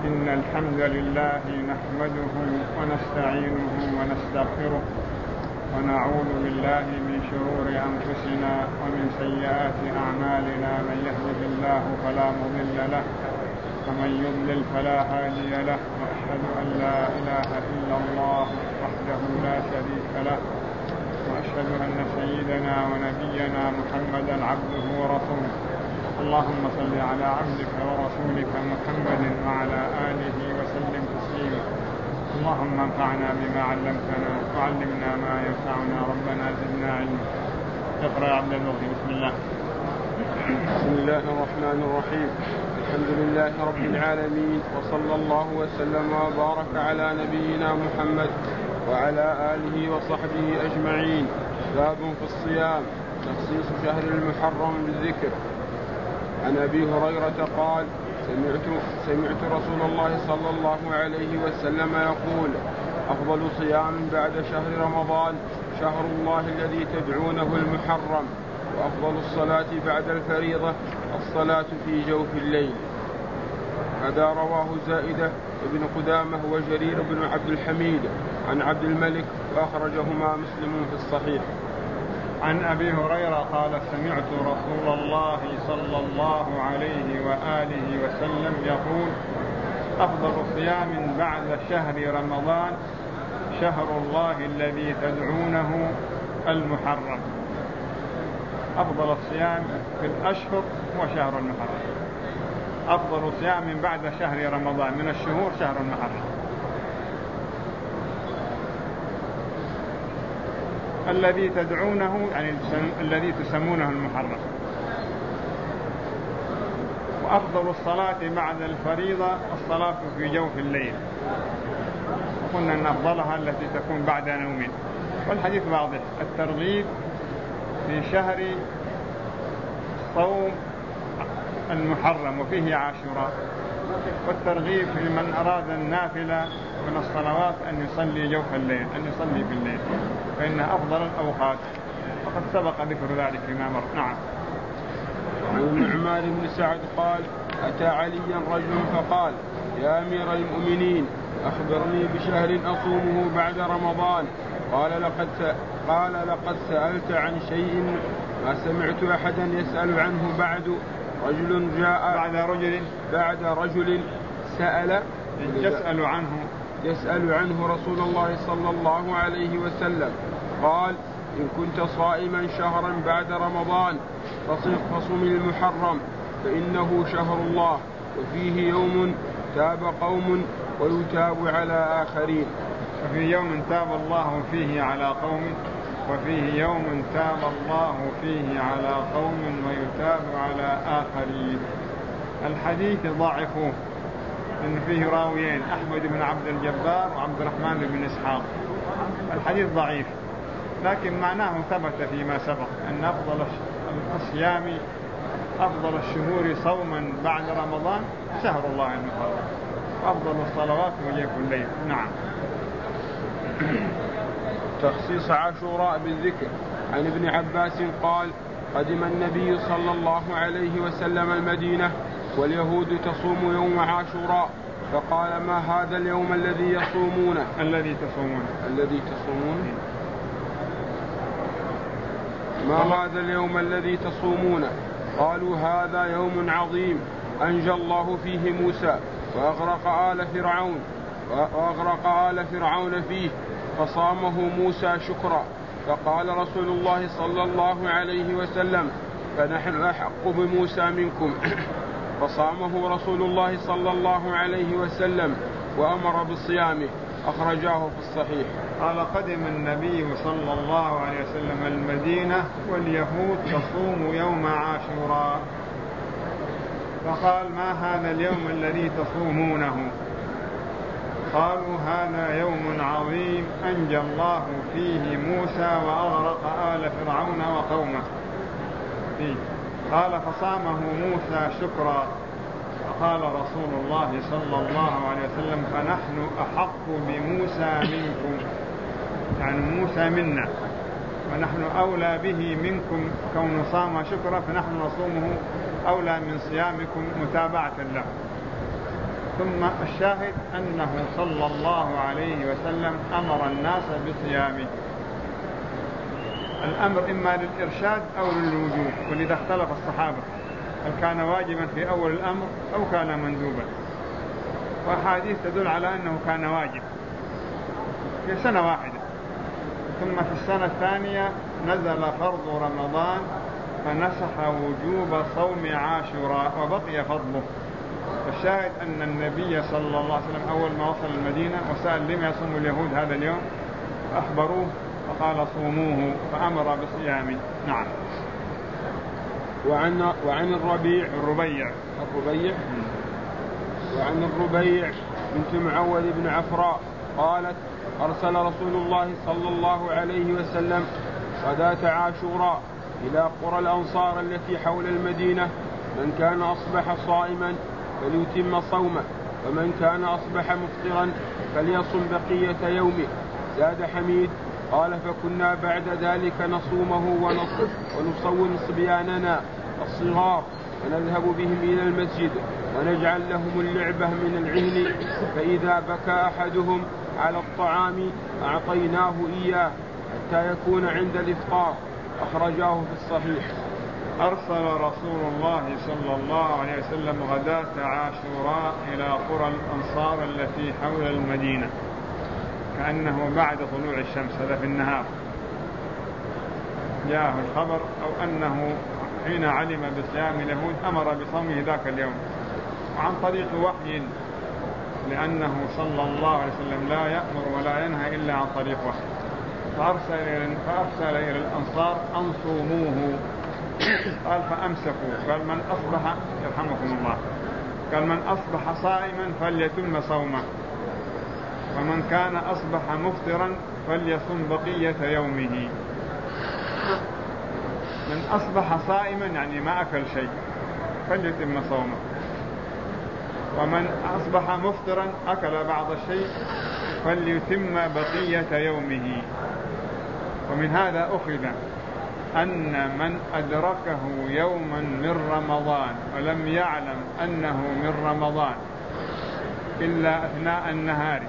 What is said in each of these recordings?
إن الحمد لله نحمده ونستعينه ونستغفره ونعوذ بالله من شرور أنفسنا ومن سيئات أعمالنا. من يهده الله فلا مضل له ومن يضلل فلا هادي له. وأشهد أن لا إله إلا الله وحده لا شريك له وأشهد أن سيدنا ونبينا محمدا عبده ورسوله. اللهم صل على عبدك ورسولك محمد وعلى آله وسلم تسليما. اللهم انفعنا بما علمتنا وعلمنا ما ينفعنا. ربنا زدنا علما. اقرأ يا عبد المغني. بسم الله. بسم الله الرحمن الرحيم. الحمد لله رب العالمين، وصلى الله وسلم وبارك على نبينا محمد وعلى آله وصحبه أجمعين. باب في الصيام، تخصيص شهر المحرم بالذكر. عن أبي هريرة قال: سمعت رسول الله صلى الله عليه وسلم يقول: أفضل صيام بعد شهر رمضان شهر الله الذي تدعونه المحرم، وأفضل الصلاة بعد الفريضة الصلاة في جوف الليل. هذا رواه زائدة بن قدامة وجرير بن عبد الحميد عن عبد الملك، وأخرجهما مسلم في الصحيح. عن أبي هريرة قال: سمعت رسول الله صلى الله عليه وآله وسلم يقول: أفضل صيام بعد شهر رمضان شهر الله الذي تدعونه المحرم. أفضل الصيام في الأشهر هو شهر المحرم. أفضل صيام بعد شهر رمضان من الشهور شهر المحرم الذي تدعونه، يعني الذي تسمونه المحرم. وأفضل الصلاة بعد الفريضة الصلاة في جوف الليل. قلنا أن أفضلها التي تكون بعد نوم. والحديث واضح: الترغيب في شهر صوم المحرم وفيه عاشوراء، والترغيب في من أراد النافلة من الصلوات أن يصلي جوف الليل، أن يصلي في الليل، فإنها أفضل الأوقات، وقد سبق ذكر ذلك فيما مر. نعم. عن عمار بن سعد قال: أتى عليا رجل فقال: يا أمير المؤمنين، أخبرني بشهر أصومه بعد رمضان. قال: لقد سألت عن شيء ما سمعت أحدا يسأل عنه بعد. رجل جاء بعد رجل سأل يسأل عنه رسول الله صلى الله عليه وسلم. قال: إن كنت صائما شهرا بعد رمضان فصم المحرم، فإنه شهر الله، وفيه يوم تاب قوم ويتاب على آخرين. وفي يوم تاب الله فيه على قوم، وفيه يوم تاب الله فيه على قوم ويتاب على آخرين. الحديث ضعفوه إن فيه راويين: أحمد بن عبد الجبار وعبد الرحمن بن إسحاق. الحديث ضعيف، لكن معناه ثبت فيما سبق أن أفضل الصيام، أفضل الشهور صوما بعد رمضان شهر الله المحرم، وأفضل الصلوات وجوف الليل. نعم. تخصيص عاشوراء بالذكر. عن ابن عباس قال: قدم النبي صلى الله عليه وسلم المدينة واليهود تصوم يوم عاشوراء، فقال: ما هذا اليوم الذي يصومونه؟ ما هذا اليوم الذي تصومونه؟ قالوا: هذا يوم عظيم أنجى الله فيه موسى وأغرق آل فرعون فيه، فصامه موسى شكرا. فقال رسول الله صلى الله عليه وسلم: فنحن أحق بموسى منكم. فصامه رسول الله صلى الله عليه وسلم وأمر بصيامه. أخرجاه في الصحيح. قال: قدم النبي صلى الله عليه وسلم المدينة واليهود تصوم يوم عاشوراء، فقال: ما هذا اليوم الذي تصومونه؟ قالوا: هذا يوم عظيم أنجى الله فيه موسى وأغرق آل فرعون وقومه فيه. قال: فصامه موسى شكرا. فقال رسول الله صلى الله عليه وسلم: فنحن أحق بموسى منكم، يعني موسى منا، ونحن أولى به منكم، كون صام شكرا فنحن نصومه أولى من صيامكم متابعة له. ثم الشاهد أنه صلى الله عليه وسلم أمر الناس بصيامه. الأمر إما للإرشاد أو للوجوب، ولذا اختلف الصحابة هل كان واجبا في أول الأمر أو كان مندوبا، وأحاديث تدل على أنه كان واجب في سنة واحدة، ثم في السنة الثانية نزل فرض رمضان فنسخ وجوب صوم عاشوراء وبقي فضله. الشاهد أن النبي صلى الله عليه وسلم أول ما وصل المدينة وسأل لما يصوم اليهود هذا اليوم، فأخبروه فقال صوموه فأمر بصيامه. نعم. وعن الربيع وعن الربيع بنت معوذ بن عفراء قالت أرسل رسول الله صلى الله عليه وسلم غداة عاشوراء إلى قرى الأنصار التي حول المدينة: من كان أصبح صائما فليتم صومه، ومن كان أصبح مفطرا فليصم بقية يومه. زاد حميد قال: فكنا بعد ذلك نصومه ونصوم صبياننا الصغار ونذهب بهم إلى المسجد ونجعل لهم اللعبة من العهن، فإذا بكى أحدهم على الطعام أعطيناه إياه حتى يكون عند الإفطار. أخرجاه في الصحيح. أرسل رسول الله صلى الله عليه وسلم غداة عاشوراء إلى قرى الأنصار التي حول المدينة، كأنه بعد طلوع الشمس، هذا في النهار جاءه الخبر، أو أنه حين علم بصيام اليهود أمر بصومه ذاك اليوم، وعن طريق وحي، لأنه صلى الله عليه وسلم لا يأمر ولا ينهى إلا عن طريق وحي. فأرسل إلى الأنصار أن صوموه، قال فأمسكوا، قال من أصبح يرحمكم الله، قال من أصبح صائما فليتم صومه، ومن كان أصبح مفطرا فليصم بقية يومه. من أصبح صائما يعني ما أكل شيء فليتم صومه، ومن أصبح مفطرا أكل بعض الشيء فليتم بقية يومه. ومن هذا أخذ أن من أدركه يوما من رمضان ولم يعلم أنه من رمضان إلا أثناء النهار،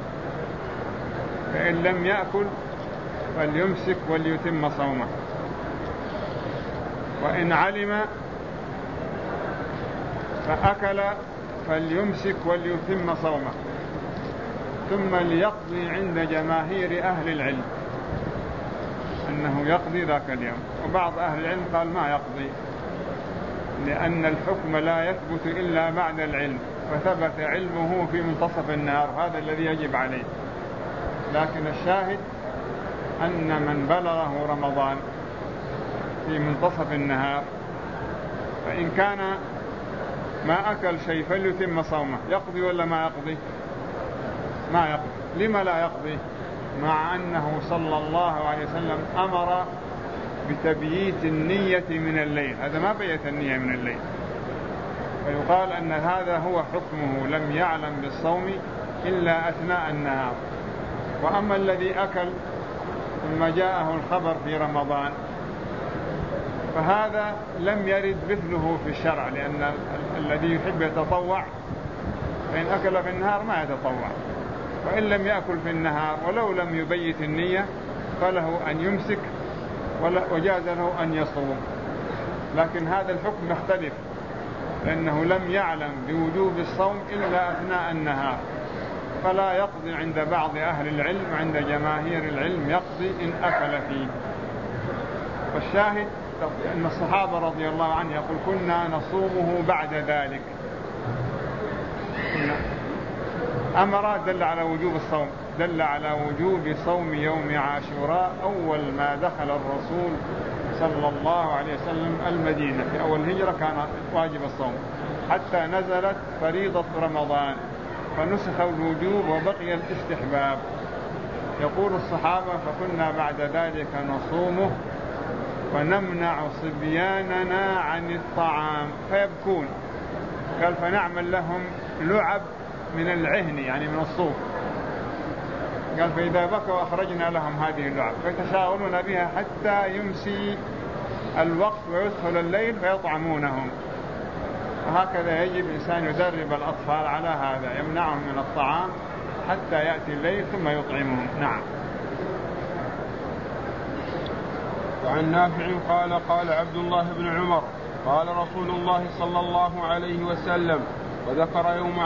فإن لم يأكل فليمسك وليتم صومه، وإن علم فأكل فليمسك وليتم صومه، ثم ليقضي عند جماهير أهل العلم أنه يقضي ذاك اليوم. وبعض أهل العلم قال ما يقضي، لأن الحكم لا يثبت إلا بعد العلم، فثبت علمه في منتصف النهار، هذا الذي يجب عليه. لكن الشاهد أن من بلغه رمضان في منتصف النهار فإن كان ما أكل شيء فليتم صومه. يقضي ولا ما يقضي؟ ما يقضي. لما لا يقضي؟ مع أنه صلى الله عليه وسلم أمر بتبييت النية من الليل، هذا ما بيت النية من الليل، فيقال أن هذا هو حكمه، لم يعلم بالصوم إلا أثناء النهار. وأما الذي أكل ثم جاءه الخبر في رمضان فهذا لم يرد مثله في الشرع، لأن الذي يحب يتطوع فإن أكل في النهار ما يتطوع، وإن لم يأكل في النهار ولو لم يبيت النية فله أن يمسك وجاز له أن يصوم. لكن هذا الحكم يختلف، لأنه لم يعلم بوجوب الصوم إلا أثناء النهار، فلا يقضي عند بعض أهل العلم، عند جماهير العلم يقضي إن أكل فيه. والشاهد أن الصحابة رضي الله عنهم يقول كنا نصومه بعد ذلك. أمر دل على وجوب الصوم، دل على وجوب صوم يوم عاشوراء أول ما دخل الرسول صلى الله عليه وسلم المدينة. في أول الهجرة كان واجب الصوم حتى نزلت فريضة رمضان فنسخ الوجوب وبقي الاستحباب. يقول الصحابة فكنا بعد ذلك نصومه ونمنع صبياننا عن الطعام فيبكون، قال فنعمل لهم لعب من العهن يعني من الصوف، قال فإذا بكوا أخرجنا لهم هذه اللعب فيتشاغلون بها حتى يمسي الوقت ويدخل الليل فيطعمونهم. وهكذا يجب الإنسان يدرب الأطفال على هذا، يمنعهم من الطعام حتى يأتي الليل ثم يطعمهم. نعم. وعن نافع قال قال عبد الله بن عمر قال رسول الله صلى الله عليه وسلم وذكر يوم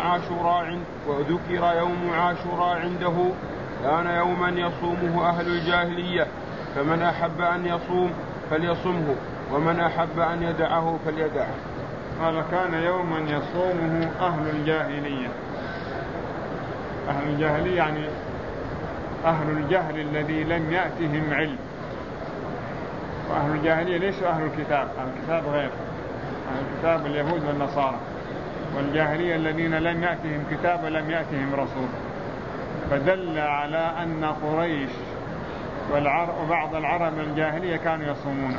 عاشوراء عنده كان يوما يصومه أهل الجاهلية، فمن أحب أن يصوم فليصمه ومن أحب أن يدعه فليدعه. قال كان يوما يصومه أهل الجاهلية. أهل الجاهلية يعني أهل الجهل الذي لم يأتهم علم، وأهل الجاهلية ليسوا أهل الكتاب، أهل الكتاب غير، أهل الكتاب اليهود والنصارى، والجاهلية الذين لم يأتهم كتاب ولم يأتهم رسول. فدل على أن قريش وبعض العرب الجاهلية كانوا يصومون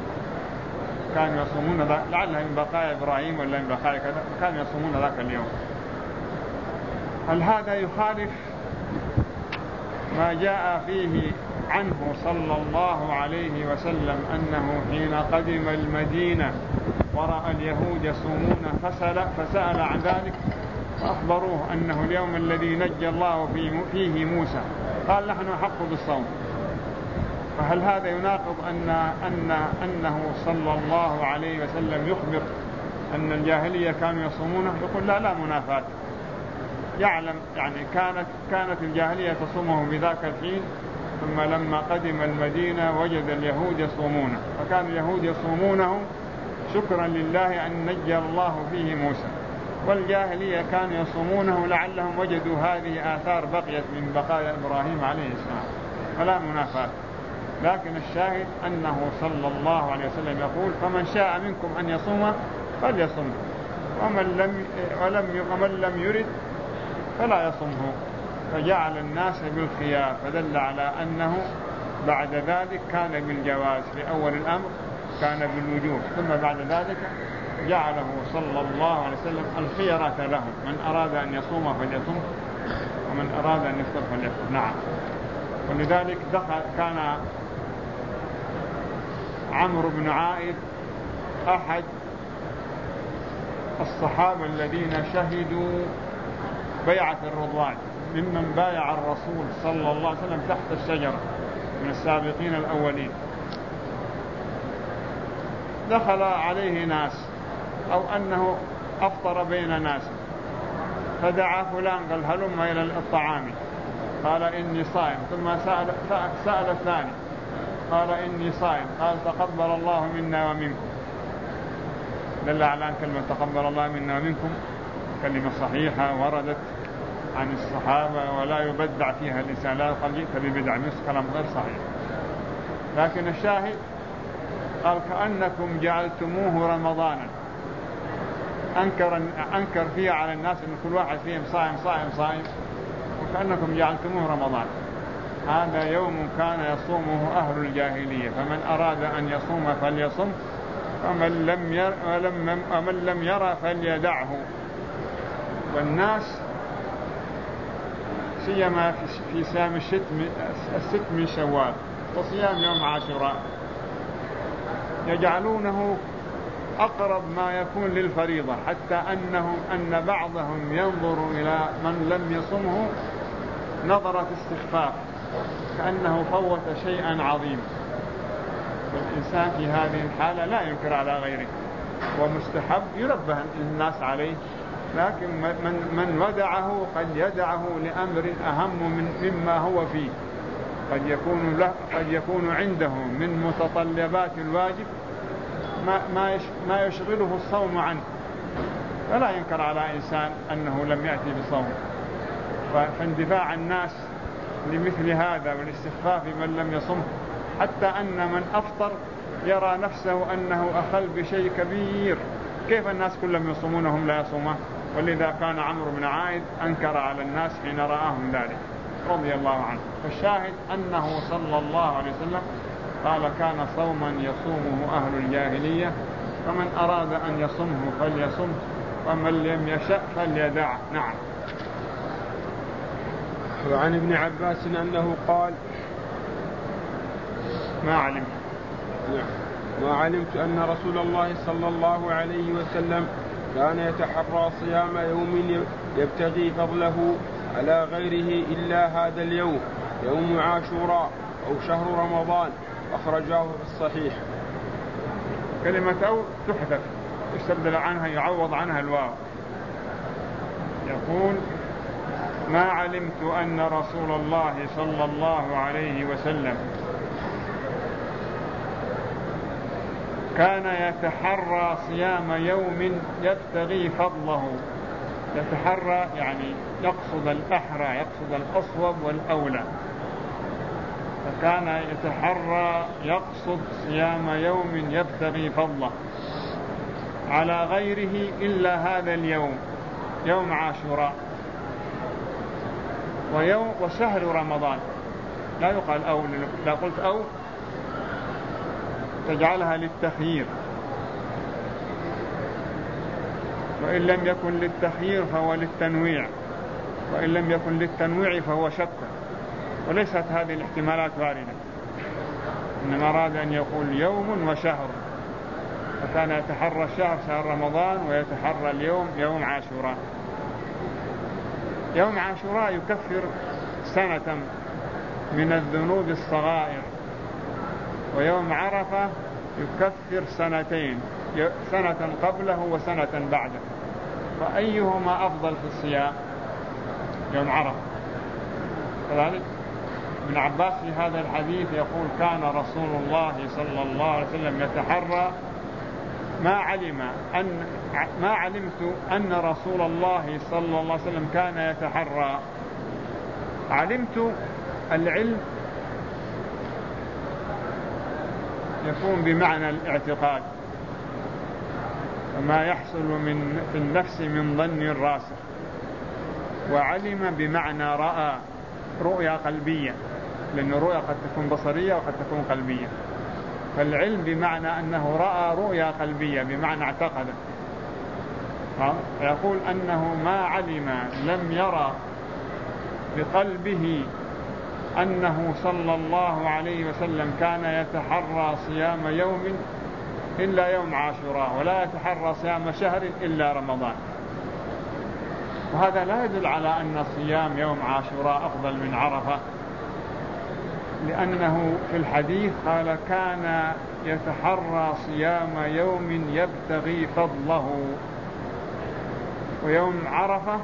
لعلها من بقايا إبراهيم ولا من بقايا كذا، كانوا يصومون ذاك اليوم. هل هذا يخالف ما جاء فيه عنه صلى الله عليه وسلم أنه حين قدم المدينة ورأى اليهود يصومون فسأل عن ذلك فأخبروه أنه اليوم الذي نجى الله فيه موسى، قال نحن أحق بالصوم. فهل هذا يناقض أنه صلى الله عليه وسلم يخبر أن الجاهلية كانوا يصومونه؟ يقول لا منافاة. يعلم يعني كانت الجاهلية تصومه بذاك الحين، ثم لما قدم المدينة وجد اليهود يصومونه، فكان اليهود يصومونه شكرا لله أن نجى الله فيه موسى، والجاهلية كانوا يصومونه لعلهم وجدوا هذه آثار بقيت من بقايا إبراهيم عليه السلام، فلا منافاة. لكن الشاهد أنه صلى الله عليه وسلم يقول فمن شاء منكم أن يصوم فليصم، ومن لم يرد فلا يصمه، فجعل الناس بالخيار، فدل على أنه بعد ذلك كان بالجواز. في أول الأمر كان بالوجوب، ثم بعد ذلك جعله صلى الله عليه وسلم الخيرة لهم، من أراد أن يصوم فليصم ومن أراد أن يفطر فليفطر. نعم. ولذلك كان عمرو بن عائد أحد الصحابة الذين شهدوا بيعة الرضوان، ممن بايع الرسول صلى الله عليه وسلم تحت الشجرة من السابقين الأولين. دخل عليه ناس أو أنه أفطر بين ناس، فدعا فلان قال هلم إلى الطعام، قال إني صائم، ثم سأل الثاني قال إني صائم، قال تقبل الله منا ومنكم. دل على أن كلمة تقبل الله منا ومنكم كلمة صحيحة وردت عن الصحابة ولا يبدع فيها الإنسان، لا يقال جئت ببدع، كلام غير صحيح. لكن الشاهد قال كأنكم جعلتموه رمضانا، أنكر فيها على الناس أن كل واحد فيهم صائم صائم صائم، وكأنكم جعلتموه رمضان. هذا يوم كان يصومه أهل الجاهلية، فمن أراد أن يصوم فليصم ومن لم يرى فليدعه. والناس سيما في صيام الست من شوال وصيام يوم عاشوراء يجعلونه أقرب ما يكون للفريضة، حتى أن بعضهم ينظر إلى من لم يصمه نظرة استخفاف كأنه فوت شيئا عظيما. والإنسان في هذه الحالة لا ينكر على غيره، ومستحب ينبه الناس عليه، لكن من ودعه قد يدعه لأمر أهم مما هو فيه، قد يكون عنده من متطلبات الواجب ما يشغله الصوم عنه، فلا ينكر على إنسان أنه لم يأتي بصوم. فاندفاع الناس لمثل هذا والاستخفاف بمن لم يصم، حتى أن من أفطر يرى نفسه أنه أخل بشيء كبير، كيف الناس كلهم يصومون وهم لا يصومون؟ ولذا كان عمرو بن عائد أنكر على الناس حين رآهم ذلك رضي الله عنه. فالشاهد أنه صلى الله عليه وسلم قال كان صوما يصومه أهل الجاهلية، فمن أراد أن يصمه فليصم ومن لم يشأ فليدعه. نعم. وعن ابن عباس أنه قال ما علمت أن رسول الله صلى الله عليه وسلم كان يتحرى صيام يوم يبتغي فضله على غيره إلا هذا اليوم يوم عاشوراء أو شهر رمضان، أخرجاه في الصحيح. كلمة أو تحذف، يستبدل عنها يعوض عنها الواو. يقول: ما علمت أن رسول الله صلى الله عليه وسلم كان يتحرى صيام يوم يبتغي فضله. يتحرى يعني يقصد الأحرى، يقصد الأصوب والأولى، فكان يتحرى يقصد صيام يوم يبتغي فضله على غيره إلا هذا اليوم يوم عاشوراء وشهر رمضان. لا يقال أو، لا قلت أو تجعلها للتخيير، وإن لم يكن للتخيير فهو للتنويع، وإن لم يكن للتنويع فهو شك، وليست هذه الاحتمالات واردة، إنما أراد أن يقول يوم وشهر، فكان يتحرى الشهر شهر رمضان ويتحرى اليوم يوم عاشوراء. يوم عاشوراء يكفر سنة من الذنوب الصغائر، ويوم عرفة يكفر سنتين، سنة قبله وسنة بعده، فأيهما أفضل في الصيام؟ يوم عرفة. كذلك ابن عباس في هذا الحديث يقول: كان رسول الله صلى الله عليه وسلم يتحرى ما علمت أن رسول الله صلى الله عليه وسلم كان يتحرى. علمت العلم يكون بمعنى الاعتقاد، وما يحصل في النفس من ظن راسخ، وعلم بمعنى رأى، رؤيا قلبية، لأن الرؤيا قد تكون بصرية وقد تكون قلبية، فالعلم بمعنى أنه رأى رؤيا قلبية بمعنى اعتقد. يقول أنه ما علم، لم يرى بقلبه أنه صلى الله عليه وسلم كان يتحرى صيام يوم إلا يوم عاشوراء، ولا يتحرى صيام شهر إلا رمضان. وهذا لا يدل على أن صيام يوم عاشوراء أفضل من عرفة، لأنه في الحديث قال: كان يتحرى صيام يوم يبتغي فضله. ويوم عرفة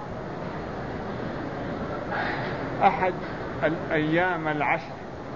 أحد الأيام العشر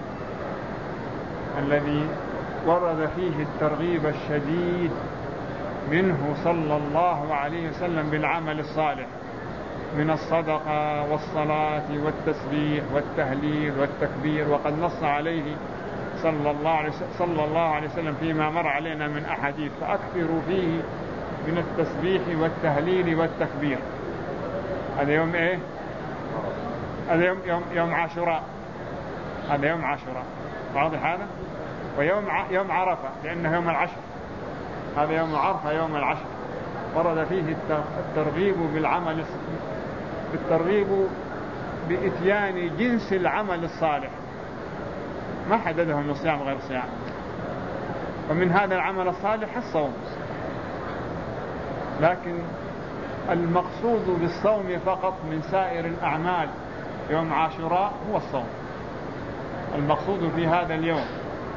الذي ورد فيه الترغيب الشديد منه صلى الله عليه وسلم بالعمل الصالح من الصدقة والصلاة والتسبيح والتهليل والتكبير، وقد نص عليه صلى الله عليه وسلم فيما مر علينا من أحاديث: فأكثروا فيه من التسبيح والتهليل والتكبير. هذا يوم إيه؟ هذا يوم عاشوراء. هذا يوم عاشوراء، واضح هذا؟ ويوم عرفة لأنه يوم العشر. هذا يوم عرفة يوم العشر، ورد فيه الترغيب بالعمل، الترغيب بإتيان جنس العمل الصالح، ما حدده من صيام غير صيام. ومن هذا العمل الصالح الصوم، لكن المقصود بالصوم فقط من سائر الأعمال يوم عاشوراء هو الصوم. المقصود في هذا اليوم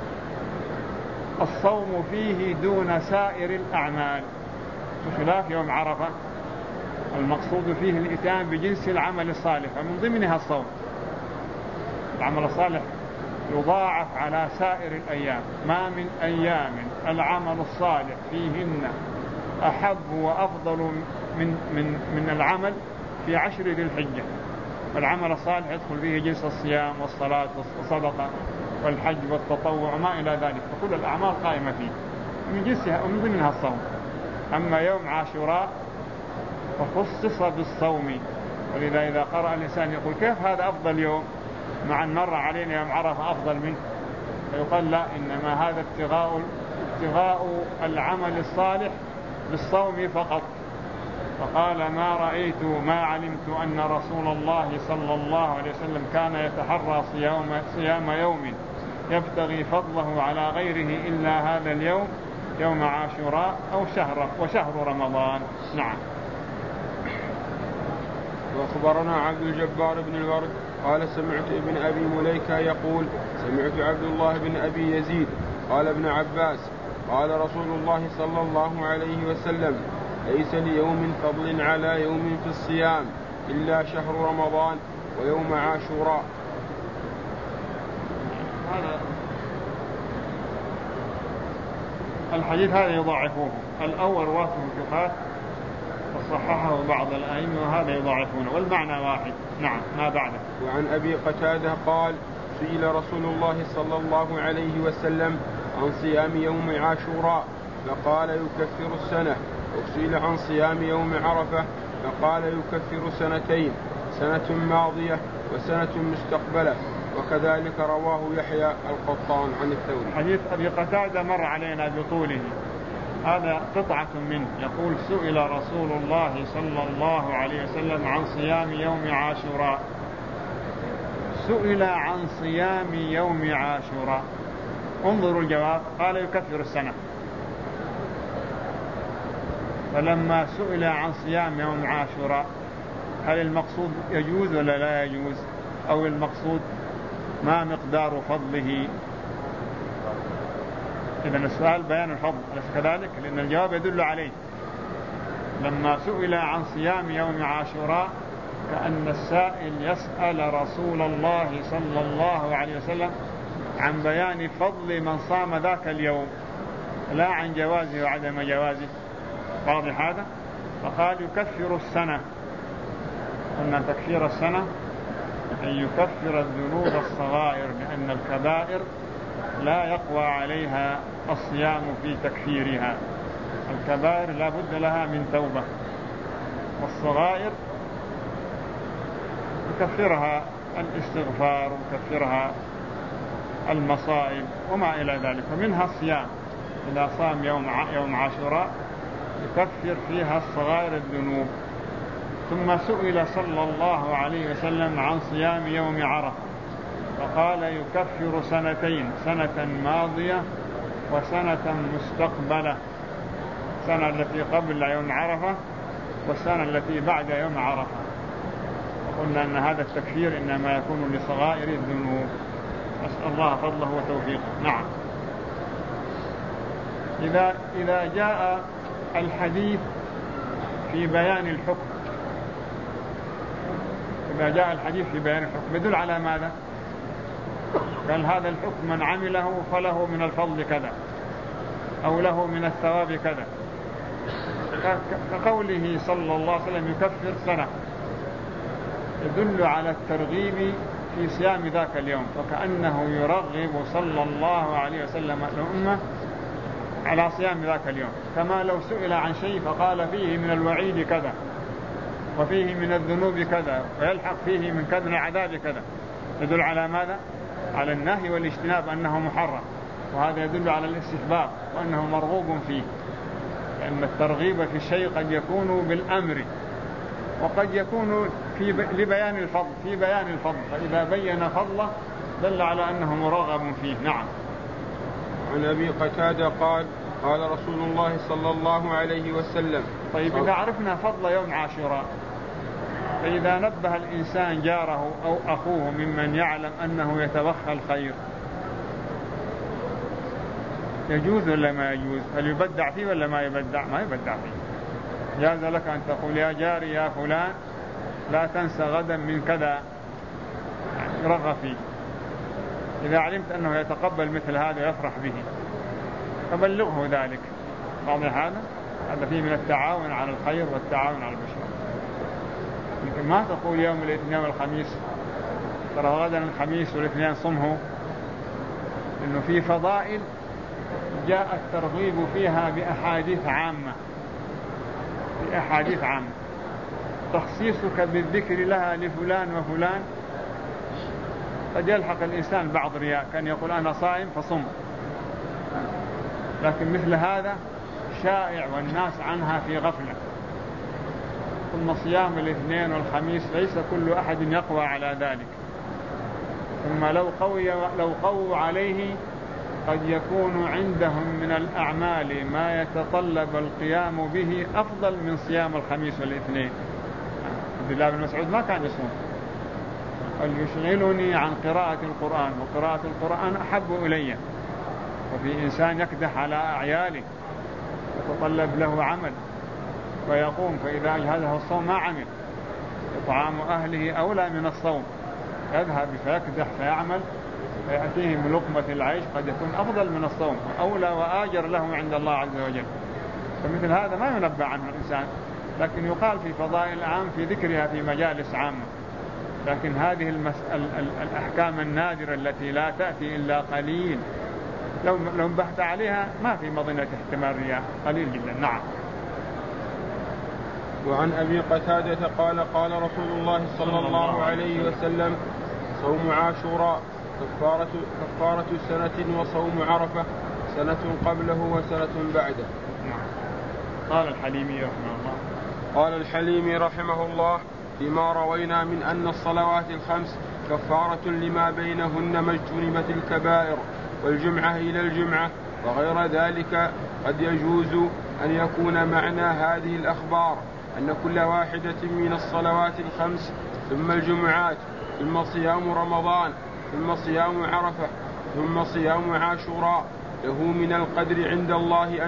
الصوم فيه دون سائر الأعمال، بخلاف يوم عرفة المقصود فيه الإتيان بجنس العمل الصالح، ومن ضمنها الصوم. العمل الصالح يضاعف على سائر الأيام، ما من أيام العمل الصالح فيهن أحب وأفضل من العمل في 10 ذي الحجة. والعمل الصالح يدخل فيه جنس الصيام والصلاة والصدقة والحج والتطوع وما إلى ذلك، فكل الأعمال قائمة فيه من جنسها ومن ضمنها الصوم. أما يوم عاشوراء فخصص بالصوم، ولذا إذا قرأ الإنسان يقول: كيف هذا أفضل يوم مع أن مر علينا يوم عرفة أفضل منه؟ فيقال: لا، إنما هذا ابتغاء العمل الصالح بالصوم فقط. فقال: ما علمت أن رسول الله صلى الله عليه وسلم كان يتحرى صيام يوم يبتغي فضله على غيره إلا هذا اليوم يوم عاشوراء أو وشهر رمضان. نعم. وأخبرنا عبد الجبار بن الورد قال سمعت ابن أبي مليكة يقول سمعت عبد الله بن أبي يزيد قال ابن عباس قال رسول الله صلى الله عليه وسلم ليس ليوم فضل على يوم في الصيام إلا شهر رمضان ويوم عاشوراء. هذا الحديث هذا يضاعفوه. الأول رواته ثقات وصححه بعض الأئمة وهذا يضاعفونه والمعنى واحد. نعم. ما بعده. وعن أبي قتادة قال سئل رسول الله صلى الله عليه وسلم عن صيام يوم عاشوراء فقال يكفر السنة، وسئل عن صيام يوم عرفة فقال يكفر سنتين، سنة ماضية وسنة مستقبلة، وكذلك رواه يحيى القطان عن الثوري. حديث أبي قتادة مر علينا بطوله، هذا قطعة منه. يقول سئل رسول الله صلى الله عليه وسلم عن صيام يوم عاشوراء. سئل عن صيام يوم عاشوراء، انظروا الجواب، قال يكفر السنة. فلما سئل عن صيام يوم عاشوراء هل المقصود يجوز ولا لا يجوز، أو المقصود ما مقدار فضله؟ إذن السؤال بيان الفضل، أليس كذلك؟ لأن الجواب يدل عليه. لما سئل عن صيام يوم عاشوراء كأن السائل يسأل رسول الله صلى الله عليه وسلم عن بيان فضل من صام ذاك اليوم، لا عن جوازه وعدم جوازه. واضح هذا؟ فقال يكفر السنة. قلنا تكفير السنة أن يكفر الذنوب الصغائر، لأن الكبائر لا يقوى عليها الصيام في تكفيرها. الكبائر لا بد لها من توبة، والصغائر يكفرها الاستغفار ويكفرها المصائب وما إلى ذلك، ومنها الصيام. إذا صام يوم عاشوراء يكفر فيها الصغائر الذنوب. ثم سئل صلى الله عليه وسلم عن صيام يوم عرفة فقال يكفر سنتين، سنة ماضية وسنة مستقبلة، السنة التي قبل يوم عرفة والسنة التي بعد يوم عرفة. وقلنا أن هذا التكفير إنما يكون لصغائر الذنوب. أسأل الله فضله وتوفيقه. نعم. إذا جاء الحديث في بيان الحكم، إذا جاء الحديث في بيان الحكم يدل على ماذا؟ قال هذا الحكم من عمله فله من الفضل كذا، أو له من الثواب كذا. كقوله صلى الله عليه وسلم يكفر سنة، يدل على الترغيب في صيام ذاك اليوم، وكأنه يرغب صلى الله عليه وسلم الأمة على صيام ذاك اليوم. كما لو سئل عن شيء فقال فيه من الوعيد كذا، وفيه من الذنوب كذا، ويلحق فيه من كذا العذاب كذا، يدل على ماذا؟ على النهي والاجتناب، أنه محرم. وهذا يدل على الاستحباب وأنه مرغوب فيه، لأن الترغيب في الشيء قد يكون بالأمر وقد يكون لبيان الفضل، في بيان الفضل، فإذا بين فضله دل على أنه مرغب فيه. نعم. عن أبي قتادة قال قال رسول الله صلى الله عليه وسلم. طيب إذا عرفنا فضل يوم عاشوراء، فإذا نبه الإنسان جاره أو أخوه ممن يعلم أنه يتوخى الخير يجوز ولا ما يجوز؟ هل يبدع فيه ولا ما يبدع؟ ما يبدع فيه. جاز لك أن تقول يا جاري يا فلان لا تنسى غدا من كذا، رغب فيه. إذا علمت أنه يتقبل مثل هذا ويفرح به فبلغه ذلك. واضح هذا فيه من التعاون على الخير والتعاون على البشر. يمكن ما تقول يوم الاثنين والخميس ترى غدا الخميس والاثنين صمه، إنه في فضائل جاء الترغيب فيها بأحاديث عامة، بأحاديث عامة. تخصيصك بالذكر لها لفلان وفلان قد يلحق الإنسان بعض رياء، كان يقول أنا صائم فصم، لكن مثل هذا شائع والناس عنها في غفلة. ثم صيام الاثنين والخميس ليس كل أحد يقوى على ذلك، ثم لو قووا عليه قد يكون عندهم من الأعمال ما يتطلب القيام به أفضل من صيام الخميس والاثنين. عبد الله بن مسعود ما كان يصوم، قال يشغلني عن قراءة القرآن، وقراءة القرآن أحب إلي. وفي إنسان يكدح على أعياله يتطلب له عمل ويقوم، فإذا أجهزه الصوم ما عمل. إطعام أهله أولى من الصوم، يذهب فيكدح فيعمل فيأتيه من لقمة العيش قد يكون أفضل من الصوم، أولى وآجر له عند الله عز وجل. فمثل هذا ما ينبه عنه الإنسان، لكن يقال في فضائل العام في ذكرها في مجالس عامة. لكن هذه الأحكام النادرة التي لا تأتي إلا قليل، لو انبهت عليها ما في مظنة احتمال رياء، قليل جدا. نعم. وعن أبي قتادة قال قال رسول الله صلى الله عليه وسلم: صوم عاشوراء كفارة سنة، وصوم عرفة سنة قبله وسنة بعده. قال الحليمي رحمه الله: قال الحليمي رحمه الله: فيما روينا من أن الصلوات الخمس كفارة لما بينهن ما اجتنبت الكبائر، والجمعة إلى الجمعة وغير ذلك، قد يجوز أن يكون معنى هذه الأخبار أن كل واحدة من الصلوات الخمس ثم الجمعات ثم صيام رمضان ثم صيام عرفة ثم صيام عاشوراء له من القدر عند الله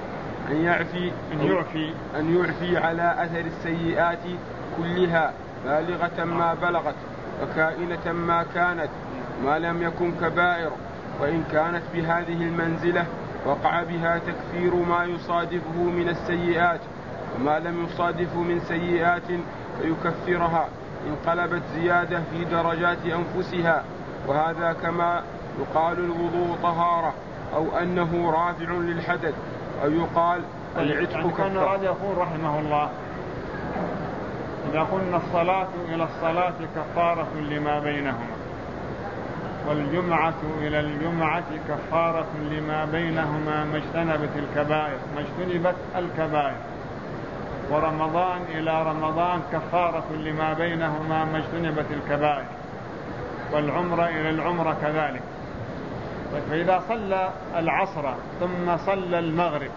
أن يعفي على أثر السيئات كلها، بالغة ما بلغت وكائنة ما كانت، ما لم يكن كبائر. وإن كانت بهذه المنزلة وقع بها تكفير ما يصادفه من السيئات، وما لم يصادف من سيئات فيكفرها انقلبت زيادة في درجات أنفسها. وهذا كما يقال الوضوء طهارة، أو أنه رافع للحدث، أو يقال العتق كان راد يقول رحمه الله: إذا قلنا الصلاة إلى الصلاة كفارة لما بينهما، والجمعة إلى الجمعة كفارة لما بينهما ما اجتنبت الكبائر، ورمضان إلى رمضان كفارة لما بينهما ما اجتنبت الكبائر، والعمرة إلى العمرة كذلك. فإذا صلى العصر ثم صلى المغرب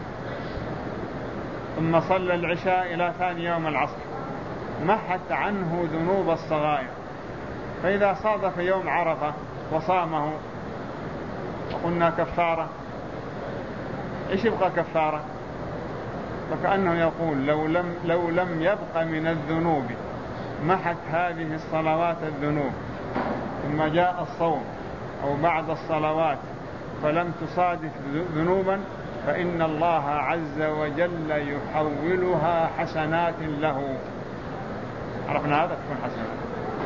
ثم صلى العشاء إلى ثاني يوم العصر محت عنه ذنوب الصغائر. فإذا صادف يوم عرفة وصامه وقلنا كفارة، إيش يبقى كفارة؟ فكأنه يقول لو لم يبق من الذنوب محت هذه الصلوات الذنوب، ثم جاء الصوم أو بعد الصلوات فلم تصادف ذنوبا، فإن الله عز وجل يحولها حسنات له. عرفنا هذا تكون حسنات.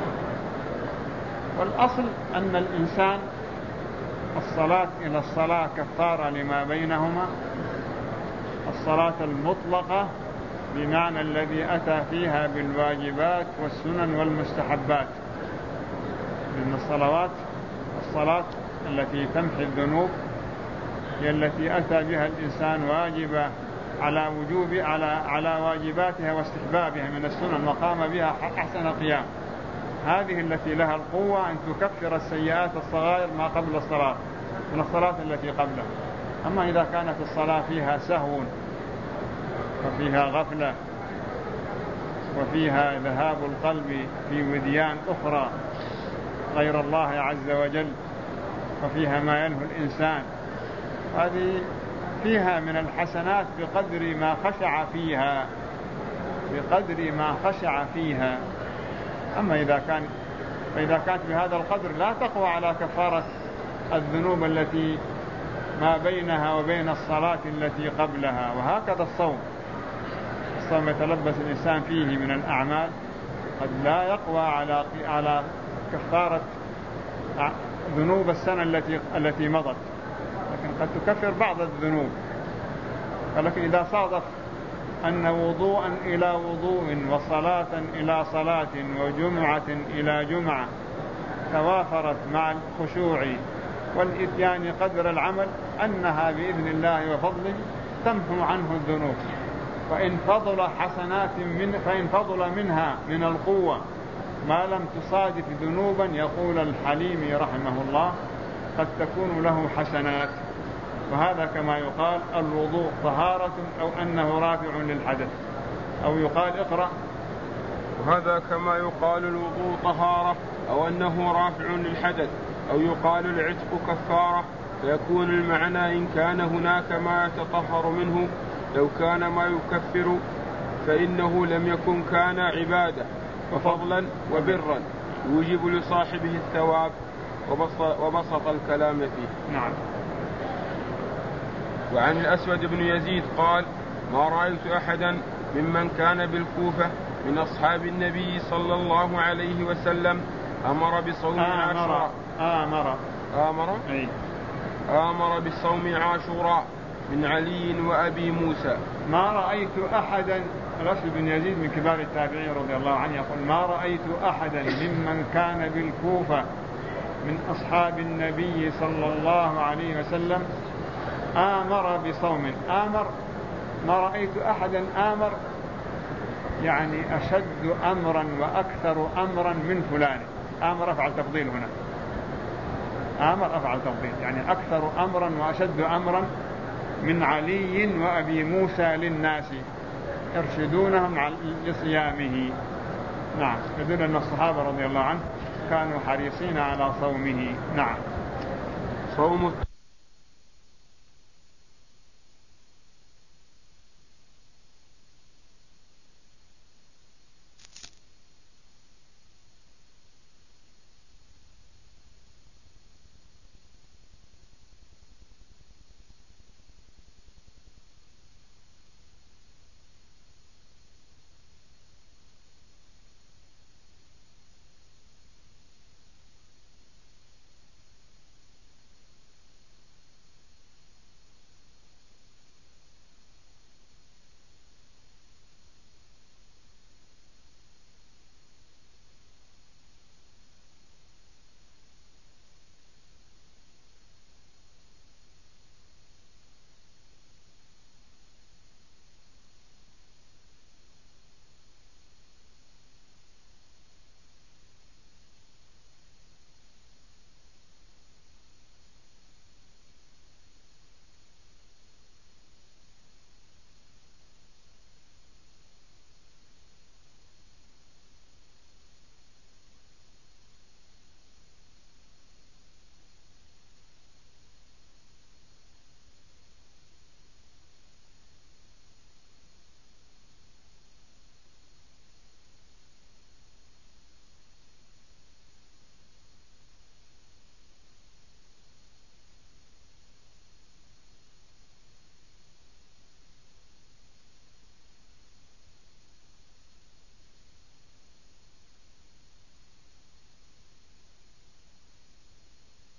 والأصل أن الإنسان الصلاة إلى الصلاة كفارة لما بينهما، الصلاة المطلقة بمعنى الذي أتى فيها بالواجبات والسنن والمستحبات، لأن الصلاة التي تمحي الذنوب هي التي أتى بها الإنسان واجبة على واجباتها واستحبابها من السنن وقام بها أحسن قيام. هذه التي لها القوة أن تكفر السيئات الصغائر ما قبل الصلاة من الصلاة التي قبلها. أما إذا كانت الصلاة فيها سهو وفيها غفلة وفيها ذهاب القلب في وديان أخرى غير الله عز وجل، وفيها ما يلهو الإنسان، هذه فيها من الحسنات بقدر ما خشع فيها. أما إذا كانت بهذا القدر لا تقوى على كفارة الذنوب التي ما بينها وبين الصلاة التي قبلها. وهكذا الصوم يتلبس الإنسان فيه من الأعمال قد لا يقوى على كفارة ذنوب السنة التي مضت، لكن قد تكفر بعض الذنوب. ولكن إذا صادف أن وضوءا إلى وضوء وصلاة إلى صلاة وجمعة إلى جمعة توافرت مع الخشوع والإتيان قدر العمل، أنها بإذن الله وفضله تمحو عنه الذنوب. فإن فضل منها من القوة ما لم تصادف ذنوبا، يقول الحليمي رحمه الله: قد تكون له حسنات. وهذا كما يقال الوضوء طهارة أو أنه رافع للحدث، أو يقال اقرأ. وهذا كما يقال الوضوء طهارة أو أنه رافع للحدث، أو يقال العتق كفارة، فيكون المعنى إن كان هناك ما يتطهر منه لو كان ما يكفر فإنه لم يكن كان عبادة وفضلا وبرا يوجب لصاحبه الثواب، وبسط الكلام فيه. نعم. وعن الأسود بن يزيد قال: ما رأيت أحدا ممن كان بالكوفة من أصحاب النبي صلى الله عليه وسلم أمر بصوم عاشوراء. آمر بصوم عاشوراء من علي وأبي موسى. ما رأيت أحدا. الأسود بن يزيد من كبار التابعين رضي الله عنه يقول: ما رأيت أحدا ممن كان بالكوفة من أصحاب النبي صلى الله عليه وسلم آمر بصوم. آمر، ما رأيت أحدا آمر يعني أشد أمرا وأكثر أمرا من فلان. آمر أفعل تفضيل هنا، آمر أفعل تفضيل يعني أكثر أمرا وأشد أمرا من علي وأبي موسى للناس يرشدونهم لصيامه. نعم، يدل أن الصحابة رضي الله عنهم كانوا حريصين على صومه. نعم. صوم